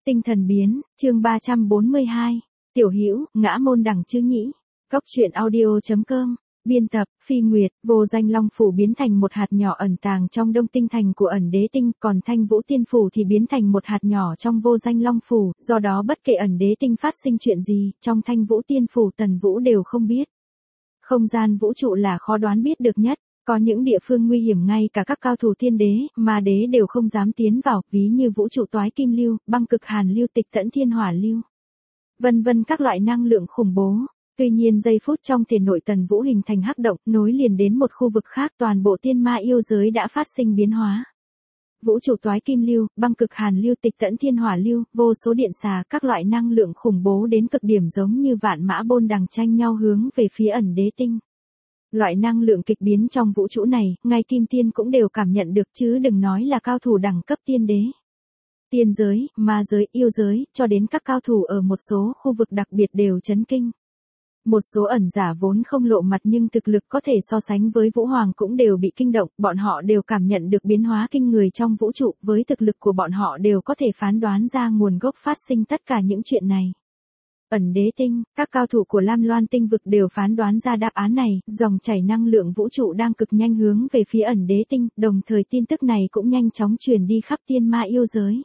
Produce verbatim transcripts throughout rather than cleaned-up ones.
Tinh thần biến, chương ba trăm bốn mươi hai. Tiểu Hữu, ngã môn đằng chữ nhĩ. Cốc truyện audio chấm com. Biên tập, Phi Nguyệt. Vô danh long phủ biến thành một hạt nhỏ ẩn tàng trong đông tinh thành của ẩn đế tinh, còn thanh vũ tiên phủ thì biến thành một hạt nhỏ trong vô danh long phủ, do đó bất kể ẩn đế tinh phát sinh chuyện gì, trong thanh vũ tiên phủ Tần Vũ đều không biết. Không gian vũ trụ là khó đoán biết được nhất. Có những địa phương nguy hiểm ngay cả các cao thủ tiên đế, ma đế đều không dám tiến vào, ví như vũ trụ toái kim lưu, băng cực hàn lưu, tịch tẫn thiên hỏa lưu. Vân vân các loại năng lượng khủng bố. Tuy nhiên giây phút trong thể nội Tần Vũ hình thành hắc động, nối liền đến một khu vực khác, toàn bộ tiên ma yêu giới đã phát sinh biến hóa. Vũ trụ toái kim lưu, băng cực hàn lưu, tịch tẫn thiên hỏa lưu, vô số điện xà, các loại năng lượng khủng bố đến cực điểm giống như vạn mã bôn đằng tranh nhau hướng về phía ẩn đế tinh. Loại năng lượng kịch biến trong vũ trụ này, ngay kim tiên cũng đều cảm nhận được chứ đừng nói là cao thủ đẳng cấp tiên đế. Tiên giới, ma giới, yêu giới, cho đến các cao thủ ở một số khu vực đặc biệt đều chấn kinh. Một số ẩn giả vốn không lộ mặt nhưng thực lực có thể so sánh với Vũ Hoàng cũng đều bị kinh động, bọn họ đều cảm nhận được biến hóa kinh người trong vũ trụ, với thực lực của bọn họ đều có thể phán đoán ra nguồn gốc phát sinh tất cả những chuyện này. Ẩn đế tinh, các cao thủ của Lam Loan tinh vực đều phán đoán ra đáp án này, dòng chảy năng lượng vũ trụ đang cực nhanh hướng về phía ẩn đế tinh, đồng thời tin tức này cũng nhanh chóng truyền đi khắp tiên ma yêu giới.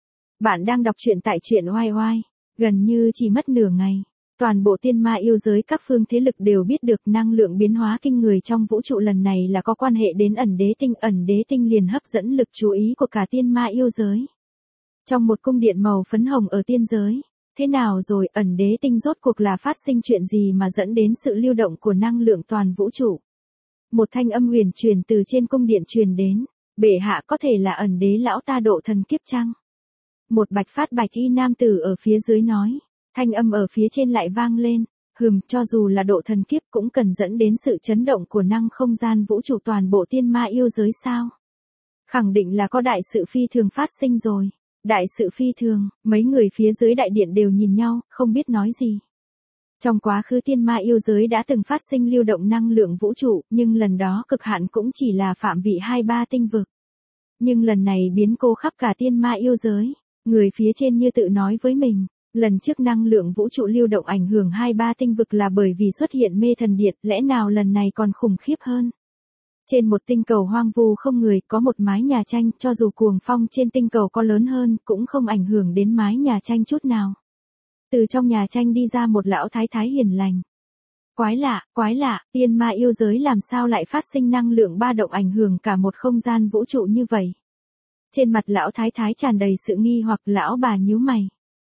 Bạn đang đọc truyện tại truyện oai oai, gần như chỉ mất nửa ngày. Toàn bộ tiên ma yêu giới các phương thế lực đều biết được năng lượng biến hóa kinh người trong vũ trụ lần này là có quan hệ đến ẩn đế tinh, ẩn đế tinh liền hấp dẫn lực chú ý của cả tiên ma yêu giới. Trong một cung điện màu phấn hồng ở tiên giới. Thế nào rồi, ẩn đế tinh rốt cuộc là phát sinh chuyện gì mà dẫn đến sự lưu động của năng lượng toàn vũ trụ? Một thanh âm huyền truyền từ trên cung điện truyền đến, bệ hạ có thể là ẩn đế lão ta độ thần kiếp chăng? Một bạch phát bạch y nam tử ở phía dưới nói, thanh âm ở phía trên lại vang lên, hừm, cho dù là độ thần kiếp cũng cần dẫn đến sự chấn động của năng không gian vũ trụ toàn bộ tiên ma yêu giới sao? Khẳng định là có đại sự phi thường phát sinh rồi. Đại sự phi thường, mấy người phía dưới đại điện đều nhìn nhau, không biết nói gì. Trong quá khứ tiên ma yêu giới đã từng phát sinh lưu động năng lượng vũ trụ, nhưng lần đó cực hạn cũng chỉ là phạm vị hai ba tinh vực. Nhưng lần này biến cố khắp cả tiên ma yêu giới, người phía trên như tự nói với mình, lần trước năng lượng vũ trụ lưu động ảnh hưởng hai ba tinh vực là bởi vì xuất hiện mê thần điện, lẽ nào lần này còn khủng khiếp hơn. Trên một tinh cầu hoang vu không người, có một mái nhà tranh, cho dù cuồng phong trên tinh cầu có lớn hơn, cũng không ảnh hưởng đến mái nhà tranh chút nào. Từ trong nhà tranh đi ra một lão thái thái hiền lành. Quái lạ, quái lạ, tiên ma yêu giới làm sao lại phát sinh năng lượng ba động ảnh hưởng cả một không gian vũ trụ như vậy? Trên mặt lão thái thái tràn đầy sự nghi hoặc, lão bà nhíu mày.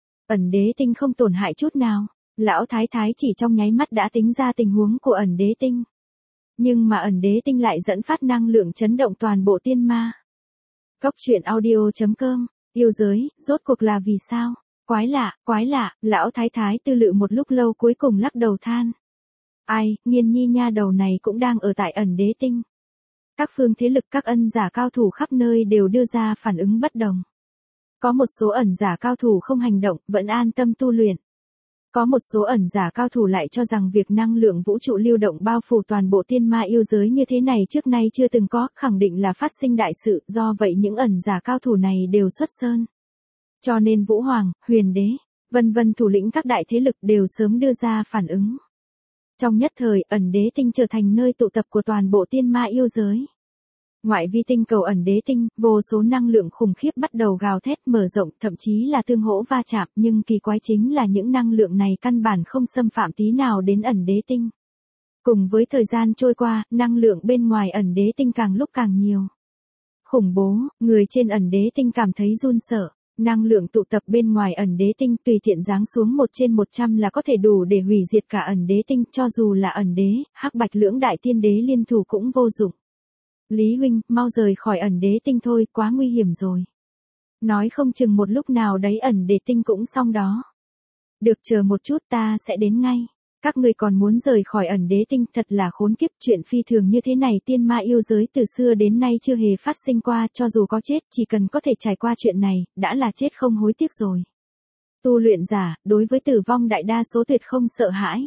Ẩn đế tinh không tổn hại chút nào, lão thái thái chỉ trong nháy mắt đã tính ra tình huống của ẩn đế tinh. Nhưng mà ẩn đế tinh lại dẫn phát năng lượng chấn động toàn bộ tiên ma. Cốc truyện audio chấm com, yêu giới, rốt cuộc là vì sao? Quái lạ, quái lạ, lão thái thái tư lự một lúc lâu cuối cùng lắc đầu than. Ai, Nghiên nhi nha đầu này cũng đang ở tại ẩn đế tinh. Các phương thế lực các ân giả cao thủ khắp nơi đều đưa ra phản ứng bất đồng. Có một số ẩn giả cao thủ không hành động, vẫn an tâm tu luyện. Có một số ẩn giả cao thủ lại cho rằng việc năng lượng vũ trụ lưu động bao phủ toàn bộ tiên ma yêu giới như thế này trước nay chưa từng có, khẳng định là phát sinh đại sự, do vậy những ẩn giả cao thủ này đều xuất sơn. Cho nên Vũ Hoàng, Huyền Đế, vân vân thủ lĩnh các đại thế lực đều sớm đưa ra phản ứng. Trong nhất thời, ẩn đế tinh trở thành nơi tụ tập của toàn bộ tiên ma yêu giới. Ngoại vi tinh cầu ẩn đế tinh, vô số năng lượng khủng khiếp bắt đầu gào thét mở rộng, thậm chí là tương hỗ va chạm, nhưng kỳ quái chính là những năng lượng này căn bản không xâm phạm tí nào đến ẩn đế tinh. Cùng với thời gian trôi qua, năng lượng bên ngoài ẩn đế tinh càng lúc càng nhiều. Khủng bố, người trên ẩn đế tinh cảm thấy run sợ, năng lượng tụ tập bên ngoài ẩn đế tinh tùy tiện giáng xuống một trên một trăm là có thể đủ để hủy diệt cả ẩn đế tinh, cho dù là ẩn đế, hắc bạch lưỡng đại tiên đế liên thủ cũng vô dụng. Lý huynh, mau rời khỏi ẩn đế tinh thôi, quá nguy hiểm rồi. Nói không chừng một lúc nào đấy ẩn đế tinh cũng xong đó. Được, chờ một chút, ta sẽ đến ngay. Các người còn muốn rời khỏi ẩn đế tinh, thật là khốn kiếp, chuyện phi thường như thế này tiên ma yêu giới từ xưa đến nay chưa hề phát sinh qua, cho dù có chết, chỉ cần có thể trải qua chuyện này, đã là chết không hối tiếc rồi. Tu luyện giả, đối với tử vong đại đa số tuyệt không sợ hãi.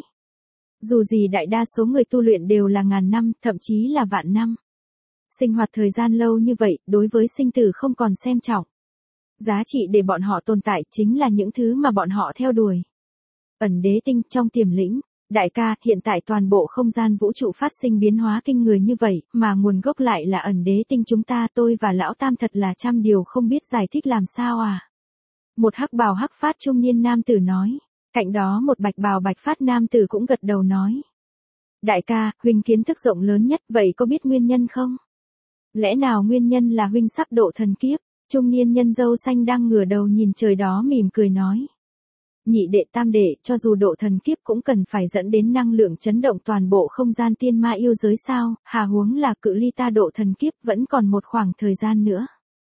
Dù gì đại đa số người tu luyện đều là ngàn năm, thậm chí là vạn năm. Sinh hoạt thời gian lâu như vậy, đối với sinh tử không còn xem trọng. Giá trị để bọn họ tồn tại chính là những thứ mà bọn họ theo đuổi. Ẩn đế tinh trong tiềm lĩnh. Đại ca, hiện tại toàn bộ không gian vũ trụ phát sinh biến hóa kinh người như vậy, mà nguồn gốc lại là ẩn đế tinh chúng ta, tôi và lão tam thật là trăm điều không biết giải thích làm sao à. Một hắc bào hắc phát trung niên nam tử nói. Cạnh đó một bạch bào bạch phát nam tử cũng gật đầu nói. Đại ca, huynh kiến thức rộng lớn nhất, vậy có biết nguyên nhân không? Lẽ nào nguyên nhân là huynh sắp độ thần kiếp? Trung niên nhân râu xanh đang ngửa đầu nhìn trời đó mỉm cười nói. Nhị đệ tam đệ, cho dù độ thần kiếp cũng cần phải dẫn đến năng lượng chấn động toàn bộ không gian tiên ma yêu giới sao, hà huống là cự ly ta độ thần kiếp vẫn còn một khoảng thời gian nữa.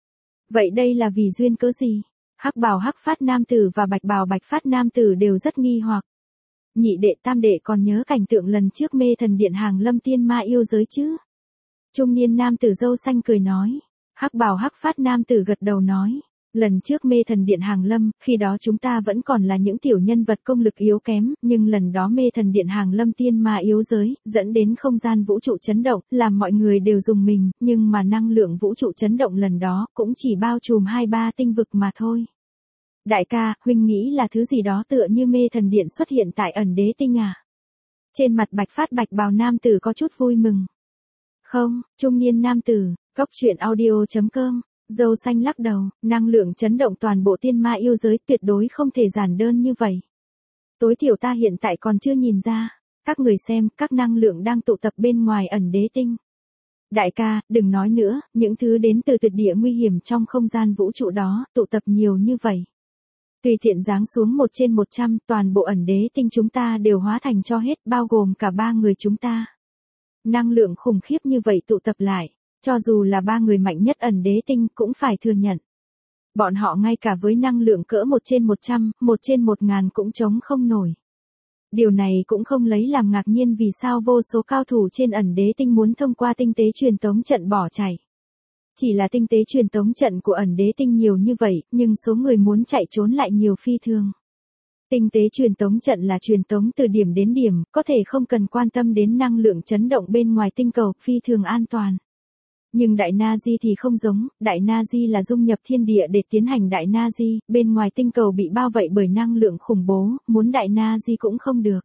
Vậy đây là vì duyên cớ gì? Hắc bào hắc phát nam tử và bạch bào bạch phát nam tử đều rất nghi hoặc. Nhị đệ tam đệ còn nhớ cảnh tượng lần trước mê thần điện hàng lâm tiên ma yêu giới chứ? Trung niên nam tử râu xanh cười nói. Hắc bào hắc phát nam tử gật đầu nói. Lần trước mê thần điện hàng lâm, khi đó chúng ta vẫn còn là những tiểu nhân vật công lực yếu kém, nhưng lần đó mê thần điện hàng lâm tiên ma yếu giới, dẫn đến không gian vũ trụ chấn động, làm mọi người đều dùng mình, nhưng mà năng lượng vũ trụ chấn động lần đó cũng chỉ bao trùm hai ba tinh vực mà thôi. Đại ca, huynh nghĩ là thứ gì đó tựa như mê thần điện xuất hiện tại ẩn đế tinh à? Trên mặt bạch phát bạch bào nam tử có chút vui mừng. Không, trung niên nam tử, góc truyện audio chấm com. Dâu xanh lắc đầu, năng lượng chấn động toàn bộ tiên ma yêu giới tuyệt đối không thể giản đơn như vậy. Tối thiểu ta hiện tại còn chưa nhìn ra. Các người xem, các năng lượng đang tụ tập bên ngoài ẩn đế tinh. Đại ca, đừng nói nữa, những thứ đến từ tuyệt địa nguy hiểm trong không gian vũ trụ đó, tụ tập nhiều như vậy. Tùy tiện giáng xuống một trên một trăm, toàn bộ ẩn đế tinh chúng ta đều hóa thành cho hết, bao gồm cả ba người chúng ta. Năng lượng khủng khiếp như vậy tụ tập lại. Cho dù là ba người mạnh nhất ẩn đế tinh cũng phải thừa nhận. Bọn họ ngay cả với năng lượng cỡ một trên một trăm, một trên một ngàn cũng chống không nổi. Điều này cũng không lấy làm ngạc nhiên vì sao vô số cao thủ trên ẩn đế tinh muốn thông qua tinh tế truyền tống trận bỏ chạy. Chỉ là tinh tế truyền tống trận của ẩn đế tinh nhiều như vậy, nhưng số người muốn chạy trốn lại nhiều phi thường. Tinh tế truyền tống trận là truyền tống từ điểm đến điểm, có thể không cần quan tâm đến năng lượng chấn động bên ngoài tinh cầu, phi thường an toàn. Nhưng Đại Na Di thì không giống, Đại Na Di là dung nhập thiên địa để tiến hành Đại Na Di, bên ngoài tinh cầu bị bao vây bởi năng lượng khủng bố, muốn Đại Na Di cũng không được.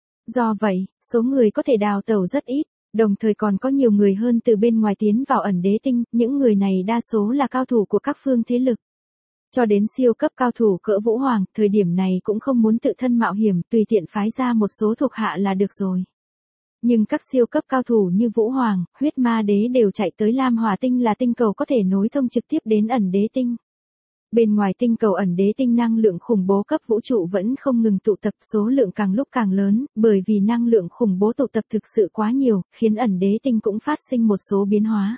Do vậy, số người có thể đào tẩu rất ít, đồng thời còn có nhiều người hơn từ bên ngoài tiến vào ẩn đế tinh, những người này đa số là cao thủ của các phương thế lực. Cho đến siêu cấp cao thủ cỡ Vũ Hoàng, thời điểm này cũng không muốn tự thân mạo hiểm, tùy tiện phái ra một số thuộc hạ là được rồi. Nhưng các siêu cấp cao thủ như Vũ Hoàng, Huyết Ma Đế đều chạy tới Lam Hỏa Tinh là tinh cầu có thể nối thông trực tiếp đến ẩn đế tinh. Bên ngoài tinh cầu ẩn đế tinh năng lượng khủng bố cấp vũ trụ vẫn không ngừng tụ tập, số lượng càng lúc càng lớn, bởi vì năng lượng khủng bố tụ tập thực sự quá nhiều, khiến ẩn đế tinh cũng phát sinh một số biến hóa.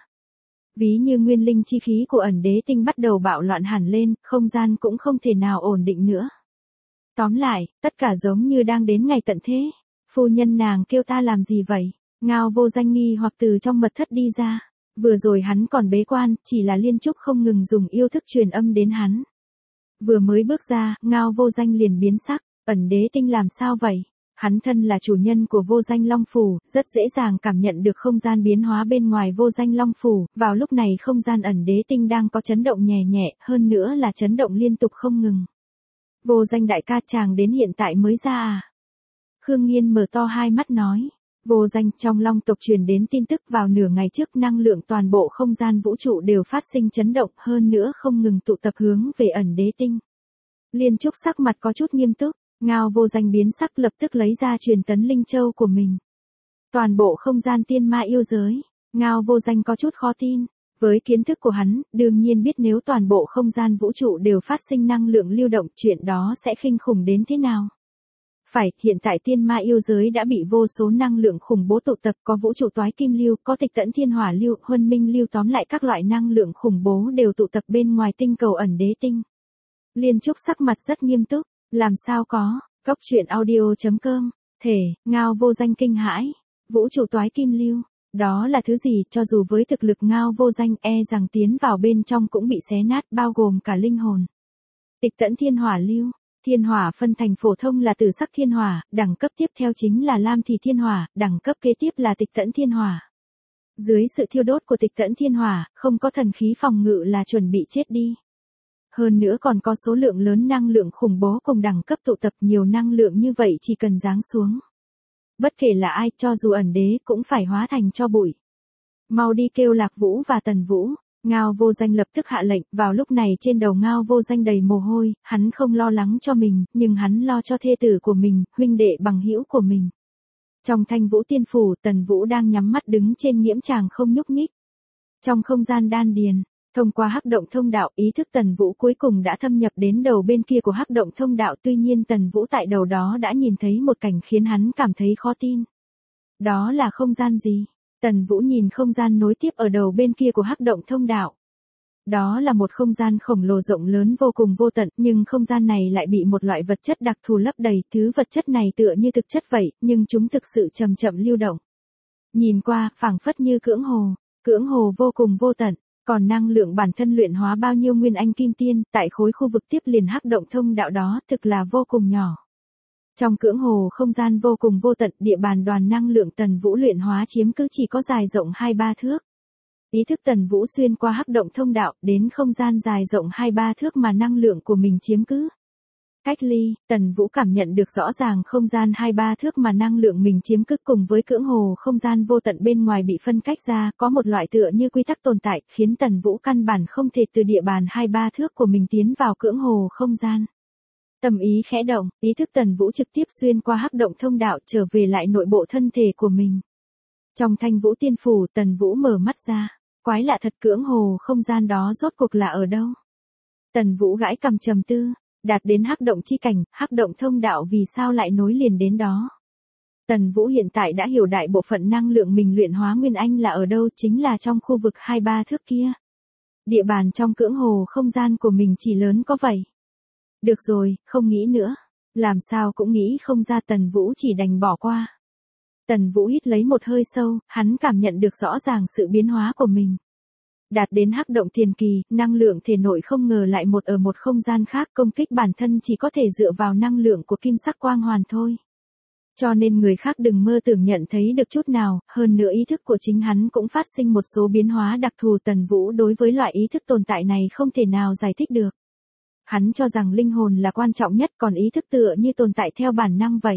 Ví như nguyên linh chi khí của ẩn đế tinh bắt đầu bạo loạn hẳn lên, không gian cũng không thể nào ổn định nữa. Tóm lại, tất cả giống như đang đến ngày tận thế. Phu nhân nàng kêu ta làm gì vậy? Ngao Vô Danh nghi hoặc từ trong mật thất đi ra. Vừa rồi hắn còn bế quan, chỉ là Liên Trúc không ngừng dùng yêu thức truyền âm đến hắn. Vừa mới bước ra, Ngao Vô Danh liền biến sắc, ẩn đế tinh làm sao vậy? Hắn thân là chủ nhân của Vô Danh Long Phủ, rất dễ dàng cảm nhận được không gian biến hóa bên ngoài Vô Danh Long Phủ, vào lúc này không gian ẩn đế tinh đang có chấn động nhẹ nhẹ, hơn nữa là chấn động liên tục không ngừng. Vô Danh đại ca chàng đến hiện tại mới ra à? Khương Nghiên mở to hai mắt nói. Vô Danh, trong Long tộc truyền đến tin tức vào nửa ngày trước năng lượng toàn bộ không gian vũ trụ đều phát sinh chấn động, hơn nữa không ngừng tụ tập hướng về ẩn đế tinh. Liên Trúc sắc mặt có chút nghiêm túc, Ngao Vô Danh biến sắc lập tức lấy ra truyền tấn linh châu của mình. Toàn bộ không gian tiên ma yêu giới, Ngao Vô Danh có chút khó tin. Với kiến thức của hắn, đương nhiên biết nếu toàn bộ không gian vũ trụ đều phát sinh năng lượng lưu động, chuyện đó sẽ kinh khủng đến thế nào. Phải, hiện tại tiên ma yêu giới đã bị vô số năng lượng khủng bố tụ tập, có vũ trụ toái kim lưu, có tịch tẫn thiên hỏa lưu, huân minh lưu, tóm lại các loại năng lượng khủng bố đều tụ tập bên ngoài tinh cầu ẩn đế tinh. Liên Trúc sắc mặt rất nghiêm túc, làm sao có, góc truyện audio chấm com, thể, Ngao Vô Danh kinh hãi, vũ trụ toái kim lưu, đó là thứ gì, cho dù với thực lực Ngao Vô Danh e rằng tiến vào bên trong cũng bị xé nát, bao gồm cả linh hồn. Tịch tẫn thiên hỏa lưu. Thiên hỏa phân thành phổ thông là tử sắc thiên hỏa, đẳng cấp tiếp theo chính là lam thì thiên hỏa, đẳng cấp kế tiếp là tịch tẫn thiên hỏa. Dưới sự thiêu đốt của tịch tẫn thiên hỏa, không có thần khí phòng ngự là chuẩn bị chết đi. Hơn nữa còn có số lượng lớn năng lượng khủng bố cùng đẳng cấp tụ tập, nhiều năng lượng như vậy chỉ cần giáng xuống. Bất kể là ai, cho dù ẩn đế cũng phải hóa thành tro bụi. Mau đi kêu Lạc Vũ và Tần Vũ. Ngao Vô Danh lập tức hạ lệnh, vào lúc này trên đầu Ngao Vô Danh đầy mồ hôi, hắn không lo lắng cho mình, nhưng hắn lo cho thê tử của mình, huynh đệ bằng hữu của mình. Trong Thanh Vũ Tiên Phủ, Tần Vũ đang nhắm mắt đứng trên nghiễm tràng không nhúc nhích. Trong không gian đan điền, thông qua hắc động thông đạo, ý thức Tần Vũ cuối cùng đã thâm nhập đến đầu bên kia của hắc động thông đạo, tuy nhiên Tần Vũ tại đầu đó đã nhìn thấy một cảnh khiến hắn cảm thấy khó tin. Đó là không gian gì? Tần Vũ nhìn không gian nối tiếp ở đầu bên kia của hắc động thông đạo. Đó là một không gian khổng lồ rộng lớn vô cùng vô tận, nhưng không gian này lại bị một loại vật chất đặc thù lấp đầy, thứ vật chất này tựa như thực chất vậy, nhưng chúng thực sự chậm chậm lưu động. Nhìn qua, phảng phất như cưỡng hồ, cưỡng hồ vô cùng vô tận, còn năng lượng bản thân luyện hóa bao nhiêu nguyên anh kim tiên, tại khối khu vực tiếp liền hắc động thông đạo đó, thực là vô cùng nhỏ. Trong cưỡng hồ không gian vô cùng vô tận, địa bàn đoàn năng lượng Tần Vũ luyện hóa chiếm cứ chỉ có dài rộng hai ba thước. Ý thức Tần Vũ xuyên qua hắc động thông đạo, đến không gian dài rộng hai ba thước mà năng lượng của mình chiếm cứ. Cách ly, Tần Vũ cảm nhận được rõ ràng không gian hai ba thước mà năng lượng mình chiếm cứ cùng với cưỡng hồ không gian vô tận bên ngoài bị phân cách ra, có một loại tựa như quy tắc tồn tại, khiến Tần Vũ căn bản không thể từ địa bàn hai ba thước của mình tiến vào cưỡng hồ không gian. Tâm ý khẽ động, ý thức Tần Vũ trực tiếp xuyên qua hắc động thông đạo trở về lại nội bộ thân thể của mình. Trong Thanh Vũ Tiên Phủ, Tần Vũ mở mắt ra. Quái lạ thật, cưỡng hồ không gian đó rốt cuộc là ở đâu? Tần Vũ gãi cằm trầm tư, đạt đến hắc động chi cảnh, hắc động thông đạo vì sao lại nối liền đến đó? Tần Vũ hiện tại đã hiểu đại bộ phận năng lượng mình luyện hóa nguyên anh là ở đâu, chính là trong khu vực hai ba thước kia. Địa bàn trong cưỡng hồ không gian của mình chỉ lớn có vậy. Được rồi, không nghĩ nữa. Làm sao cũng nghĩ không ra, Tần Vũ chỉ đành bỏ qua. Tần Vũ hít lấy một hơi sâu, hắn cảm nhận được rõ ràng sự biến hóa của mình. Đạt đến hắc động tiền kỳ, năng lượng thể nội không ngờ lại một ở một không gian khác, công kích bản thân chỉ có thể dựa vào năng lượng của kim sắc quang hoàn thôi. Cho nên người khác đừng mơ tưởng nhận thấy được chút nào, hơn nữa ý thức của chính hắn cũng phát sinh một số biến hóa đặc thù. Tần Vũ đối với loại ý thức tồn tại này không thể nào giải thích được. Hắn cho rằng linh hồn là quan trọng nhất, còn ý thức tựa như tồn tại theo bản năng vậy.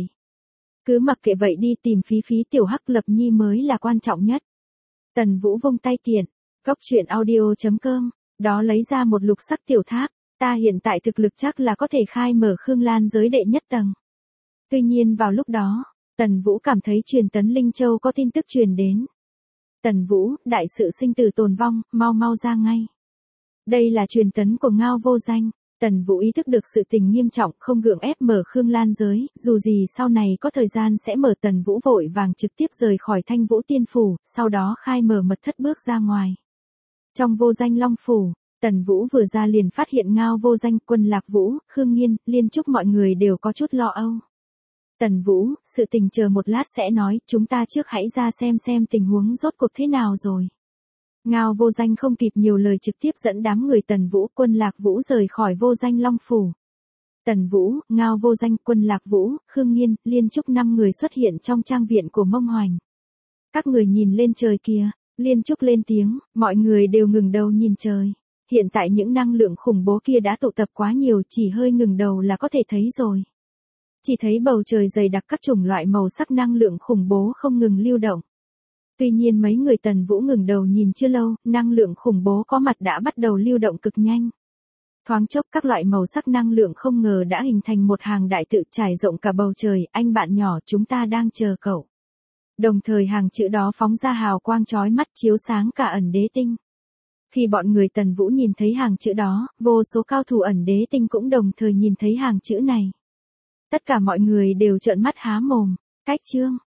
Cứ mặc kệ vậy đi, tìm Phí Phí tiểu Hắc Lập Nhi mới là quan trọng nhất. Tần Vũ vung tay tiện, góc truyện audio chấm com, đó lấy ra một lục sắc tiểu tháp, ta hiện tại thực lực chắc là có thể khai mở Khương Lan giới đệ nhất tầng. Tuy nhiên vào lúc đó, Tần Vũ cảm thấy truyền tấn Linh Châu có tin tức truyền đến. Tần Vũ, đại sự sinh tử tồn vong, mau mau ra ngay. Đây là truyền tấn của Ngao Vô Danh. Tần Vũ ý thức được sự tình nghiêm trọng, không gượng ép mở Khương Lan giới, dù gì sau này có thời gian sẽ mở. Tần Vũ vội vàng trực tiếp rời khỏi Thanh Vũ Tiên Phủ, sau đó khai mở mật thất bước ra ngoài. Trong Vô Danh Long Phủ, Tần Vũ vừa ra liền phát hiện Ngao Vô Danh, Quân Lạc Vũ, Khương Nghiên, Liên Trúc mọi người đều có chút lo âu. Tần Vũ, sự tình chờ một lát sẽ nói, chúng ta trước hãy ra xem xem tình huống rốt cuộc thế nào rồi. Ngao Vô Danh không kịp nhiều lời trực tiếp dẫn đám người Tần Vũ, Quân Lạc Vũ rời khỏi Vô Danh Long Phủ. Tần Vũ, Ngao Vô Danh, Quân Lạc Vũ, Khương Nghiên, Liên Trúc năm người xuất hiện trong trang viện của Mông Hoành. Các người nhìn lên trời kìa, Liên Trúc lên tiếng, mọi người đều ngừng đầu nhìn trời. Hiện tại những năng lượng khủng bố kia đã tụ tập quá nhiều, chỉ hơi ngừng đầu là có thể thấy rồi. Chỉ thấy bầu trời dày đặc các chủng loại màu sắc năng lượng khủng bố không ngừng lưu động. Tuy nhiên mấy người Tần Vũ ngừng đầu nhìn chưa lâu, năng lượng khủng bố có mặt đã bắt đầu lưu động cực nhanh. Thoáng chốc các loại màu sắc năng lượng không ngờ đã hình thành một hàng đại tự trải rộng cả bầu trời. Anh bạn nhỏ, chúng ta đang chờ cậu. Đồng thời hàng chữ đó phóng ra hào quang chói mắt chiếu sáng cả ẩn đế tinh. Khi bọn người Tần Vũ nhìn thấy hàng chữ đó, vô số cao thủ ẩn đế tinh cũng đồng thời nhìn thấy hàng chữ này. Tất cả mọi người đều trợn mắt há mồm. Cách chương